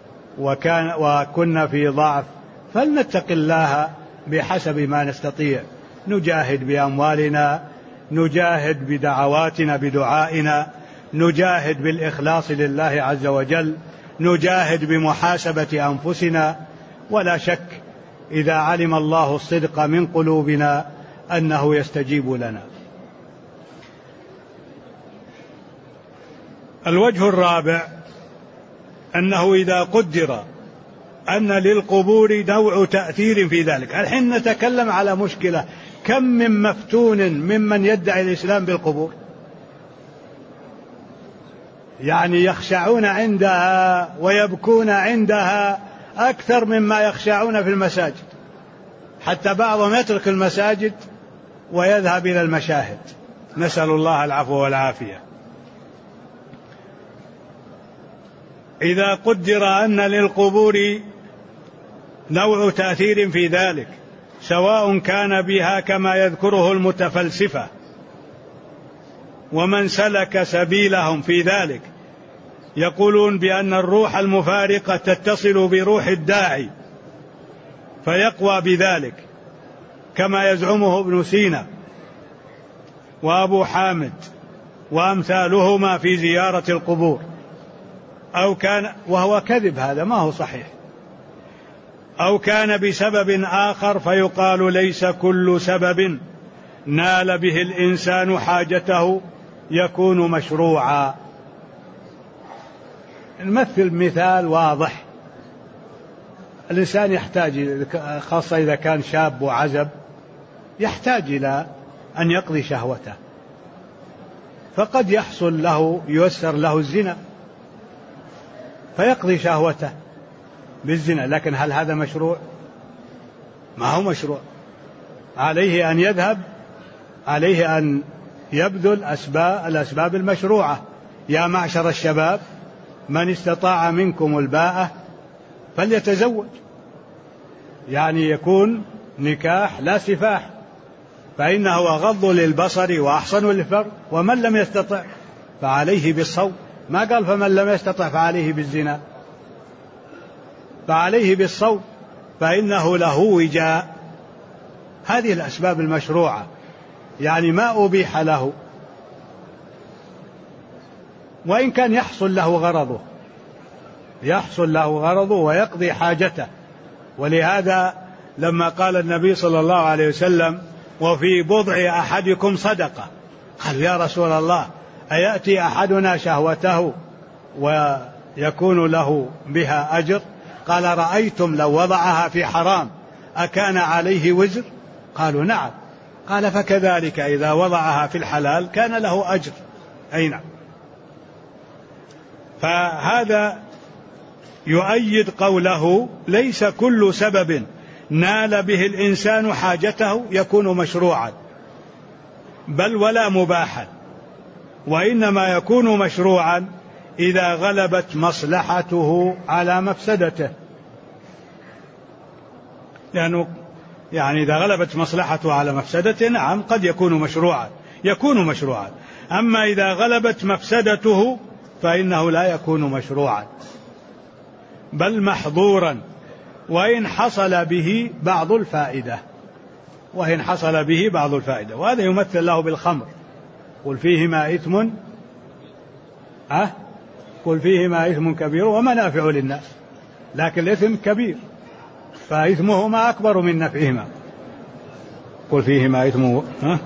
وكنا في ضعف فلنتق الله بحسب ما نستطيع، نجاهد بأموالنا، نجاهد بدعواتنا بدعائنا، نجاهد بالإخلاص لله عز وجل، نجاهد بمحاسبة أنفسنا. ولا شك إذا علم الله الصدق من قلوبنا أنه يستجيب لنا. الوجه الرابع أنه إذا قدر أن للقبور نوع تأثير في ذلك. الحين نتكلم على مشكلة، كم من مفتون ممن يدعي الإسلام بالقبور، يعني يخشعون عندها ويبكون عندها أكثر مما يخشعون في المساجد، حتى بعضهم يترك المساجد ويذهب إلى المشاهد، نسأل الله العفو والعافية. إذا قدر أن للقبور نوع تأثير في ذلك، سواء كان بها كما يذكره المتفلسفة ومن سلك سبيلهم في ذلك، يقولون بأن الروح المفارقة تتصل بروح الداعي فيقوى بذلك، كما يزعمه ابن سينا وأبو حامد وأمثالهما في زيارة القبور، أو كان، وهو كذب، هذا ما هو صحيح، أو كان بسبب آخر، فيقال ليس كل سبب نال به الإنسان حاجته يكون مشروعا. نمثل مثال واضح، الإنسان يحتاج، خاصة إذا كان شاب وعزب، يحتاج إلى أن يقضي شهوته، فقد يحصل له، ييسر له الزنا فيقضي شهوته بالزنا، لكن هل هذا مشروع؟ ما هو مشروع. عليه أن يذهب، عليه أن يبذل الأسباب المشروعة. يا معشر الشباب من استطاع منكم الباءة فليتزوج، يعني يكون نكاح لا سفاح، فإنه أغض للبصر وأحصن للفرج، ومن لم يستطع فعليه بالصوم، ما قال فمن لم يستطع فعليه بالزنا، فعليه بالصوم فإنه له وجاء. هذه الأسباب المشروعة، يعني ما أبيح له، وإن كان يحصل له غرضه ويقضي حاجته. ولهذا لما قال النبي صلى الله عليه وسلم وفي بضع أحدكم صدقة، قال يا رسول الله أيأتي أحدنا شهوته ويكون له بها أجر؟ قال رأيتم لو وضعها في حرام أكان عليه وزر؟ قالوا نعم. قال فكذلك إذا وضعها في الحلال كان له أجر. أي نعم. فهذا يؤيد قوله ليس كل سبب نال به الإنسان حاجته يكون مشروعا، بل ولا مباحا، وإنما يكون مشروعا إذا غلبت مصلحته على مفسدته، لأنه يعني إذا غلبت مصلحته على مفسدته نعم قد يكون مشروعا، أما إذا غلبت مفسدته فإنه لا يكون مشروعا بل محظورا، وإن حصل به بعض الفائدة. وهذا يمثل له بالخمر، قل فيهما إثم كبير ومنافع للناس، لكن الإثم كبير فإثمهما أكبر من نفعهما. قل فيهما إثم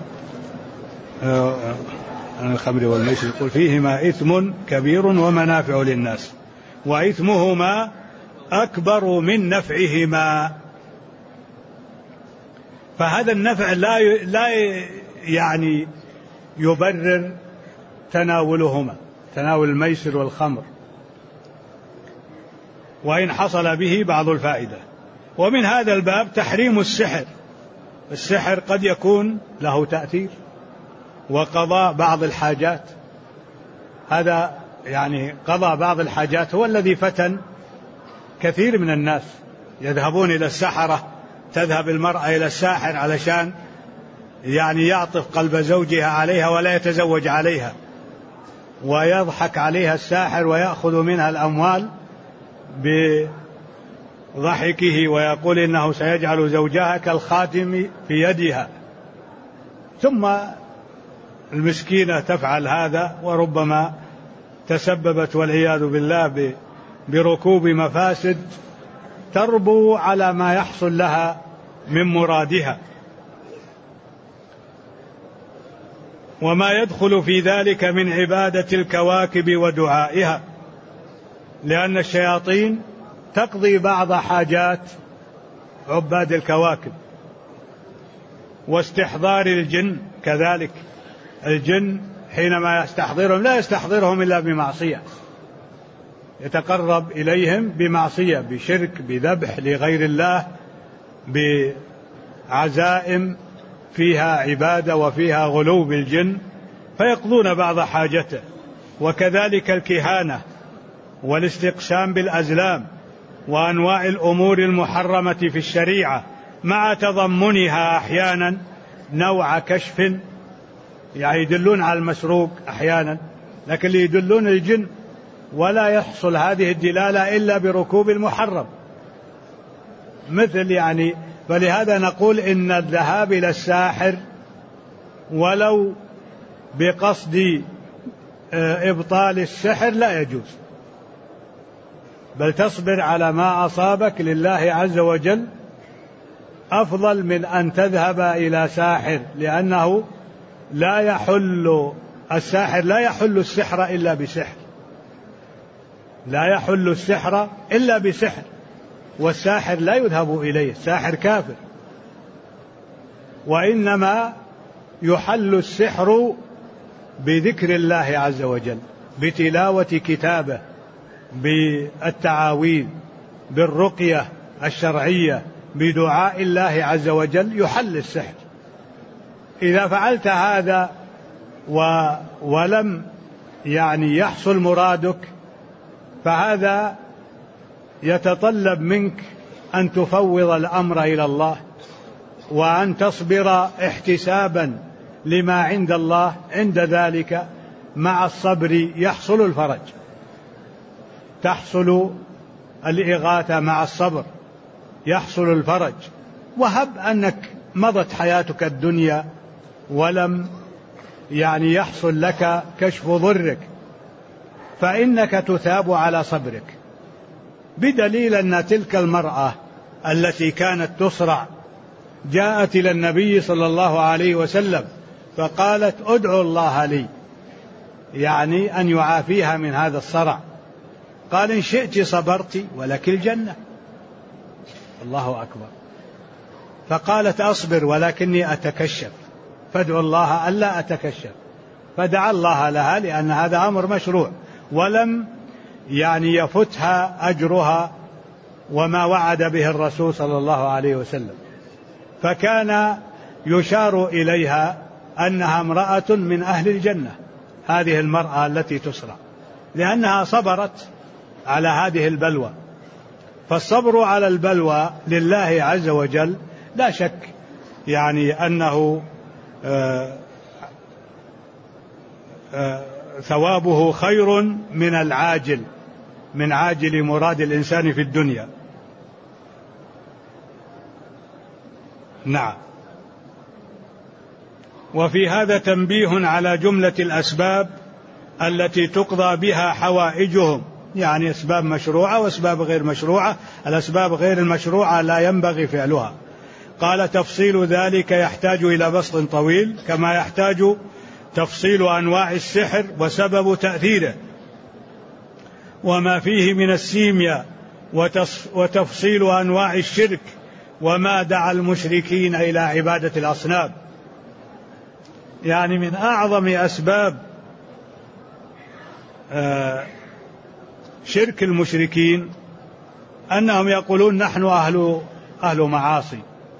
الخمر والميسر، قل فيهما إثم كبير ومنافع للناس وإثمهما أكبر من نفعهما. فهذا النفع لا يعني يبرر تناول الميسر والخمر، وإن حصل به بعض الفائدة. ومن هذا الباب تحريم السحر قد يكون له تأثير وقضاء بعض الحاجات، هذا يعني قضاء بعض الحاجات هو الذي فتن كثير من الناس، يذهبون إلى السحرة، تذهب المرأة إلى الساحر علشان يعني يعطف قلب زوجها عليها ولا يتزوج عليها، ويضحك عليها الساحر ويأخذ منها الأموال بضحكه ويقول إنه سيجعل زوجها كالخاتم في يدها، ثم المسكينة تفعل هذا وربما تسببت والعياذ بالله بركوب مفاسد تربو على ما يحصل لها من مرادها. وما يدخل في ذلك من عبادة الكواكب ودعائها، لأن الشياطين تقضي بعض حاجات عباد الكواكب. واستحضار الجن كذلك، الجن حينما يستحضرهم لا يستحضرهم إلا بمعصية، يتقرب إليهم بمعصية، بشرك، بذبح لغير الله، بعزائم فيها عبادة وفيها غلو بالجن، فيقضون بعض حاجته. وكذلك الكهانة والاستقسام بالأزلام وأنواع الأمور المحرمة في الشريعة، مع تضمنها أحيانا نوع كشف، يعني يدلون على المسروق أحيانا، لكن اللي يدلون الجن، ولا يحصل هذه الدلالة إلا بركوب المحرم. مثل يعني، فلهذا نقول إن الذهاب إلى الساحر ولو بقصد إبطال السحر لا يجوز، بل تصبر على ما أصابك لله عز وجل أفضل من أن تذهب إلى ساحر، لأنه لا يحل الساحر لا يحل السحر إلا بسحر، لا يحل السحر إلا بسحر، والساحر لا يذهب إليه، الساحر كافر. وإنما يحل السحر بذكر الله عز وجل، بتلاوة كتابه، بالتعاويذ، بالرقية الشرعية، بدعاء الله عز وجل يحل السحر. إذا فعلت هذا ولم يعني يحصل مرادك، فهذا يتطلب منك أن تفوض الأمر إلى الله، وأن تصبر احتسابا لما عند الله. عند ذلك مع الصبر يحصل الفرج، تحصل الإغاثة مع الصبر، يحصل الفرج. وهب أنك مضت حياتك الدنيا ولم يعني يحصل لك كشف ضرك، فإنك تثاب على صبرك، بدليل أن تلك المرأة التي كانت تصرع جاءت إلى النبي صلى الله عليه وسلم فقالت ادعوا الله لي، يعني أن يعافيها من هذا الصرع. قال إن شئت صبرت ولك الجنة. الله أكبر. فقالت أصبر ولكني أتكشف، فادعوا الله ألا أتكشف. فدعا الله لها، لأن هذا أمر مشروع، ولم يعني يفتها أجرها وما وعد به الرسول صلى الله عليه وسلم. فكان يشار إليها أنها امرأة من أهل الجنة، هذه المرأة التي تسرع، لأنها صبرت على هذه البلوى. فالصبر على البلوى لله عز وجل لا شك يعني أنه ثوابه خير من العاجل، من عاجل مراد الإنسان في الدنيا. نعم. وفي هذا تنبيه على جملة الأسباب التي تقضى بها حوائجهم، يعني أسباب مشروعة وأسباب غير مشروعة. الأسباب غير المشروعة لا ينبغي فعلها. قال تفصيل ذلك يحتاج إلى بسط طويل، كما يحتاج تفصيل أنواع السحر وسبب تأثيره وما فيه من السيمياء، وتفصيل أنواع الشرك وما دعا المشركين إلى عبادة الأصنام. يعني من أعظم أسباب شرك المشركين أنهم يقولون نحن أهل معاصي،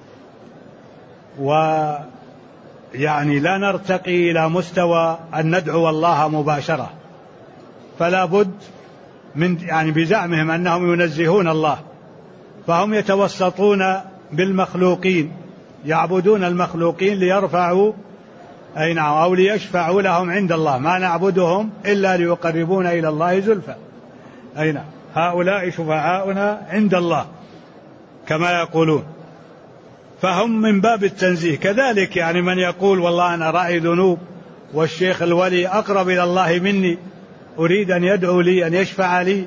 ويعني لا نرتقي إلى مستوى أن ندعو الله مباشرة، فلا بد من يعني بزعمهم أنهم ينزهون الله، فهم يتوسطون بالمخلوقين، يعبدون المخلوقين ليرفعوا أو ليشفعوا لهم عند الله، ما نعبدهم إلا ليقربونا إلى الله زلفى. هؤلاء شفعاؤنا عند الله كما يقولون. فهم من باب التنزيه. كذلك يعني من يقول والله أنا راعي ذنوب والشيخ الولي أقرب إلى الله مني، أريد أن يدعو لي، أن يشفع لي،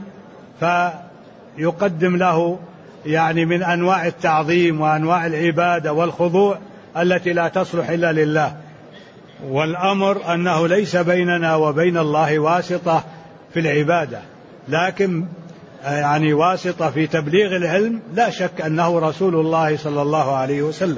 فيقدم له يعني من أنواع التعظيم وأنواع العبادة والخضوع التي لا تصلح إلا لله. والأمر أنه ليس بيننا وبين الله واسطة في العبادة، لكن يعني واسطة في تبليغ العلم، لا شك أنه رسول الله صلى الله عليه وسلم.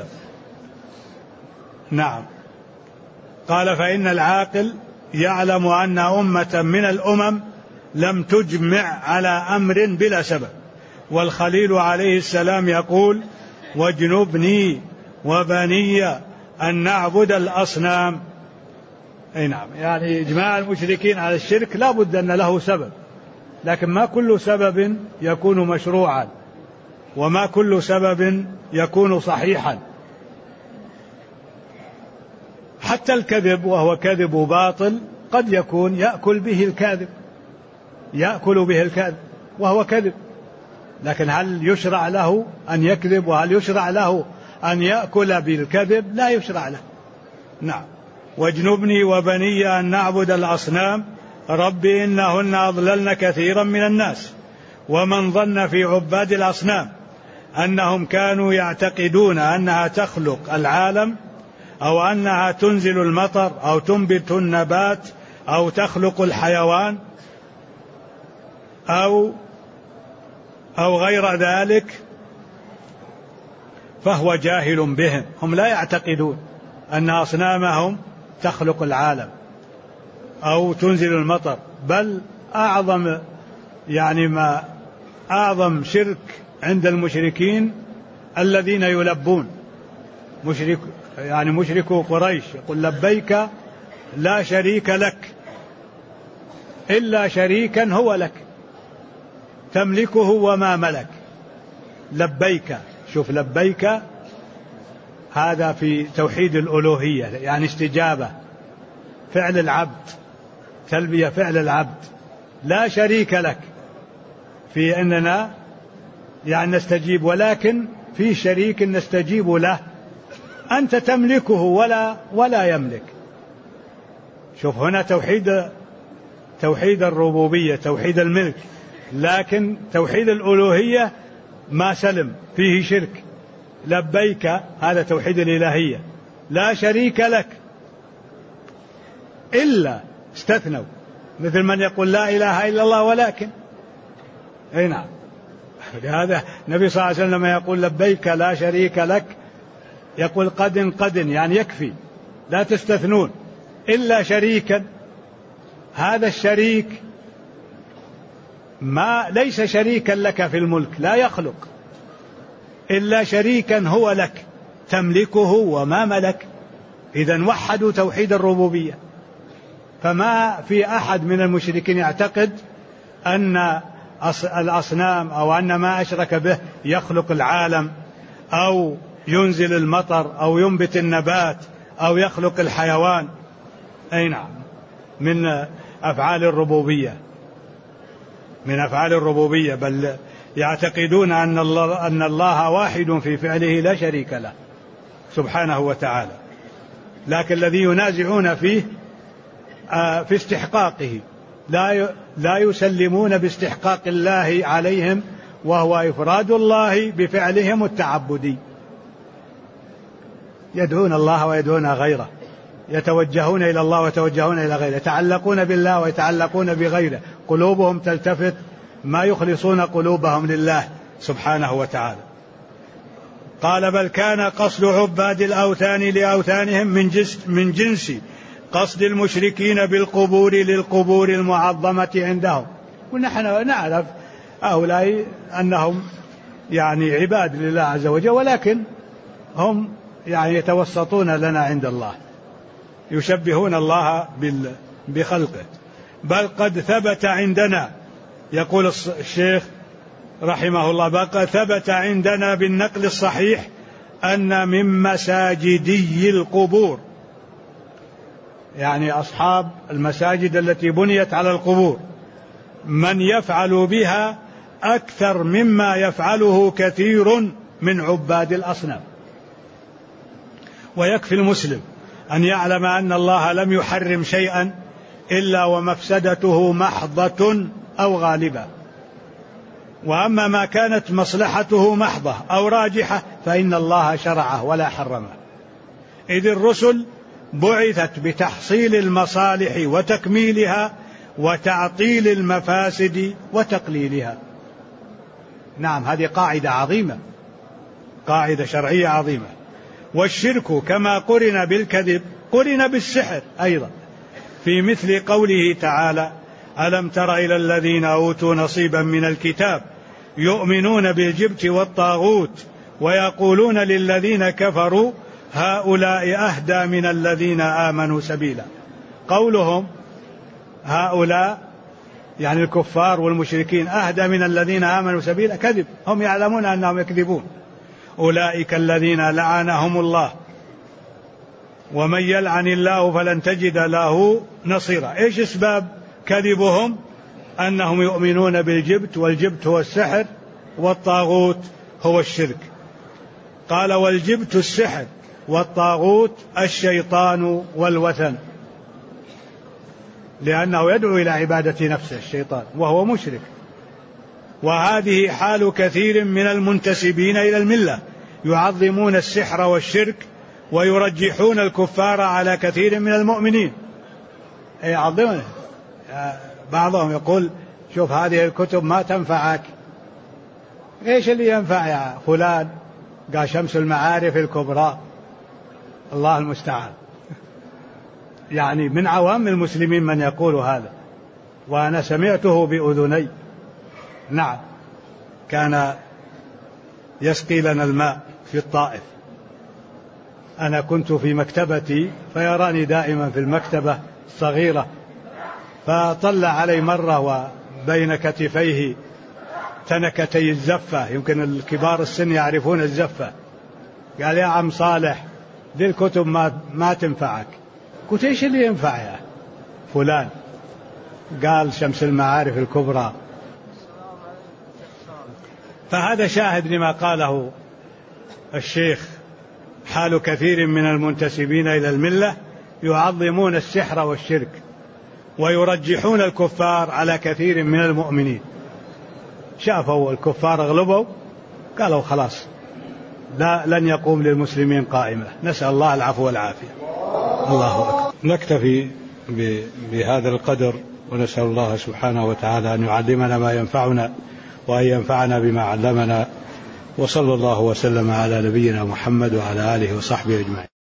نعم. قال: فإن العاقل يعلم أن أمة من الأمم لم تجمع على أمر بلا سبب. والخليل عليه السلام يقول: واجنبني وبني أن نعبد الأصنام. أي نعم، يعني إجماع المشركين على الشرك لا بد أن له سبب، لكن ما كل سبب يكون مشروعا، وما كل سبب يكون صحيحا. حتى الكذب وهو كذب باطل قد يكون يأكل به الكاذب وهو كذب، لكن هل يشرع له أن يكذب؟ وهل يشرع له أن يأكل بالكذب؟ لا يشرع له. نعم. واجنبني وبني أن نعبد الأصنام رب إنهن أضللن كثيرا من الناس. ومن ظن في عباد الأصنام أنهم كانوا يعتقدون أنها تخلق العالم، أو أنها تنزل المطر، أو تنبت النبات، أو تخلق الحيوان، أو غير ذلك، فهو جاهل بهم. هم لا يعتقدون أن أصنامهم تخلق العالم أو تنزل المطر، بل أعظم شرك عند المشركين الذين يلبون. مشركو قريش يقول: لبيك لا شريك لك إلا شريكا هو لك تملكه وما ملك. لبيك، شوف، لبيك هذا في توحيد الألوهية، يعني استجابة، فعل العبد، تلبية فعل العبد. لا شريك لك في أننا يعني نستجيب، ولكن في شريك نستجيب له، أنت تملكه ولا يملك. شوف هنا توحيد الربوبية، توحيد الملك، لكن توحيد الألوهية ما سلم، فيه شرك. لبيك هذا توحيد الإلهية، لا شريك لك إلا، استثنوا، مثل من يقول لا إله إلا الله ولكن. أي نعم. لهذا النبي صلى الله عليه وسلم يقول: لبيك لا شريك لك، يقول قد يعني يكفي، لا تستثنون، إلا شريكا. هذا الشريك ليس شريكا لك في الملك، لا يخلق، إلا شريكا هو لك تملكه وما ملك. إذن وحدوا توحيد الربوبية. فما في أحد من المشركين يعتقد أن الأصنام أو أن ما أشرك به يخلق العالم، أو ينزل المطر، أو ينبت النبات، أو يخلق الحيوان. أي نعم، من أفعال الربوبية، بل يعتقدون أن الله واحد في فعله لا شريك له سبحانه وتعالى. لكن الذي ينازعون فيه في استحقاقه، لا يسلمون باستحقاق الله عليهم، وهو إفراد الله بفعلهم التعبدي. يدعون الله ويدعون غيره، يتوجهون إلى الله ويتوجهون إلى غيره، يتعلقون بالله ويتعلقون بغيره، قلوبهم تلتفت، ما يخلصون قلوبهم لله سبحانه وتعالى. قال: بل كان قصد عباد الأوثان لأوثانهم من جنس قصد المشركين بالقبور للقبور المعظمة عندهم. ونحن نعرف هؤلاء أنهم يعني عباد لله عز وجل، ولكن هم يعني يتوسطون لنا عند الله، يشبهون الله بخلقه. بل قد ثبت عندنا، يقول الشيخ رحمه الله: بل قد ثبت عندنا بالنقل الصحيح أن من مساجدي القبور، يعني أصحاب المساجد التي بنيت على القبور، من يفعل بها أكثر مما يفعله كثير من عباد الأصنام. ويكفي المسلم أن يعلم أن الله لم يحرم شيئا إلا ومفسدته محضة أو غالبة، وأما ما كانت مصلحته محضة أو راجحة فإن الله شرعه ولا حرمه، إذ الرسل بعثت بتحصيل المصالح وتكميلها وتعطيل المفاسد وتقليلها. نعم، هذه قاعدة عظيمة، قاعدة شرعية عظيمة. والشرك كما قرن بالكذب قرن بالسحر أيضا، في مثل قوله تعالى: ألم تر إلى الذين أوتوا نصيبا من الكتاب يؤمنون بالجبت والطاغوت ويقولون للذين كفروا هؤلاء أهدى من الذين آمنوا سبيلا. قولهم هؤلاء يعني الكفار والمشركين أهدى من الذين آمنوا سبيلا كذب، هم يعلمون أنهم يكذبون. أولئك الذين لعنهم الله ومن يلعن الله فلن تجد له نصيرا. إيش أسباب كذبهم؟ أنهم يؤمنون بالجبت، والجبت هو السحر، والطاغوت هو الشرك. قال: والجبت السحر والطاغوت الشيطان والوثن، لأنه يدعو إلى عبادة نفسه الشيطان وهو مشرك. وهذه حال كثير من المنتسبين إلى الملة، يعظمون السحر والشرك ويرجحون الكفار على كثير من المؤمنين. يعظمون، بعضهم يقول: شوف هذه الكتب ما تنفعك. إيش اللي ينفع يا فلان؟ قال: شمس المعارف الكبرى. الله المستعان. يعني من عوام المسلمين من يقول هذا، وأنا سمعته بأذني. نعم، كان يسقي لنا الماء في الطائف. أنا كنت في مكتبتي فيراني دائما في المكتبة الصغيرة، فطلع علي مرة وبين كتفيه تنكتي الزفة، يمكن الكبار السن يعرفون الزفة. قال: يا عم صالح، دي الكتب ما تنفعك. قلت: ايش اللي ينفع يا فلان؟ قال: شمس المعارف الكبرى. فهذا شاهد لما قاله الشيخ: حال كثير من المنتسبين إلى الملة يعظمون السحر والشرك ويرجحون الكفار على كثير من المؤمنين. شافوا الكفار اغلبوا، قالوا خلاص لن يقوم للمسلمين قائمة. نسأل الله العفو والعافية. الله أكبر. نكتفي بهذا القدر، ونسأل الله سبحانه وتعالى أن يعلمنا ما ينفعنا وأن ينفعنا بما علمنا. وصلى الله وسلم على نبينا محمد وعلى آله وصحبه أجمعين.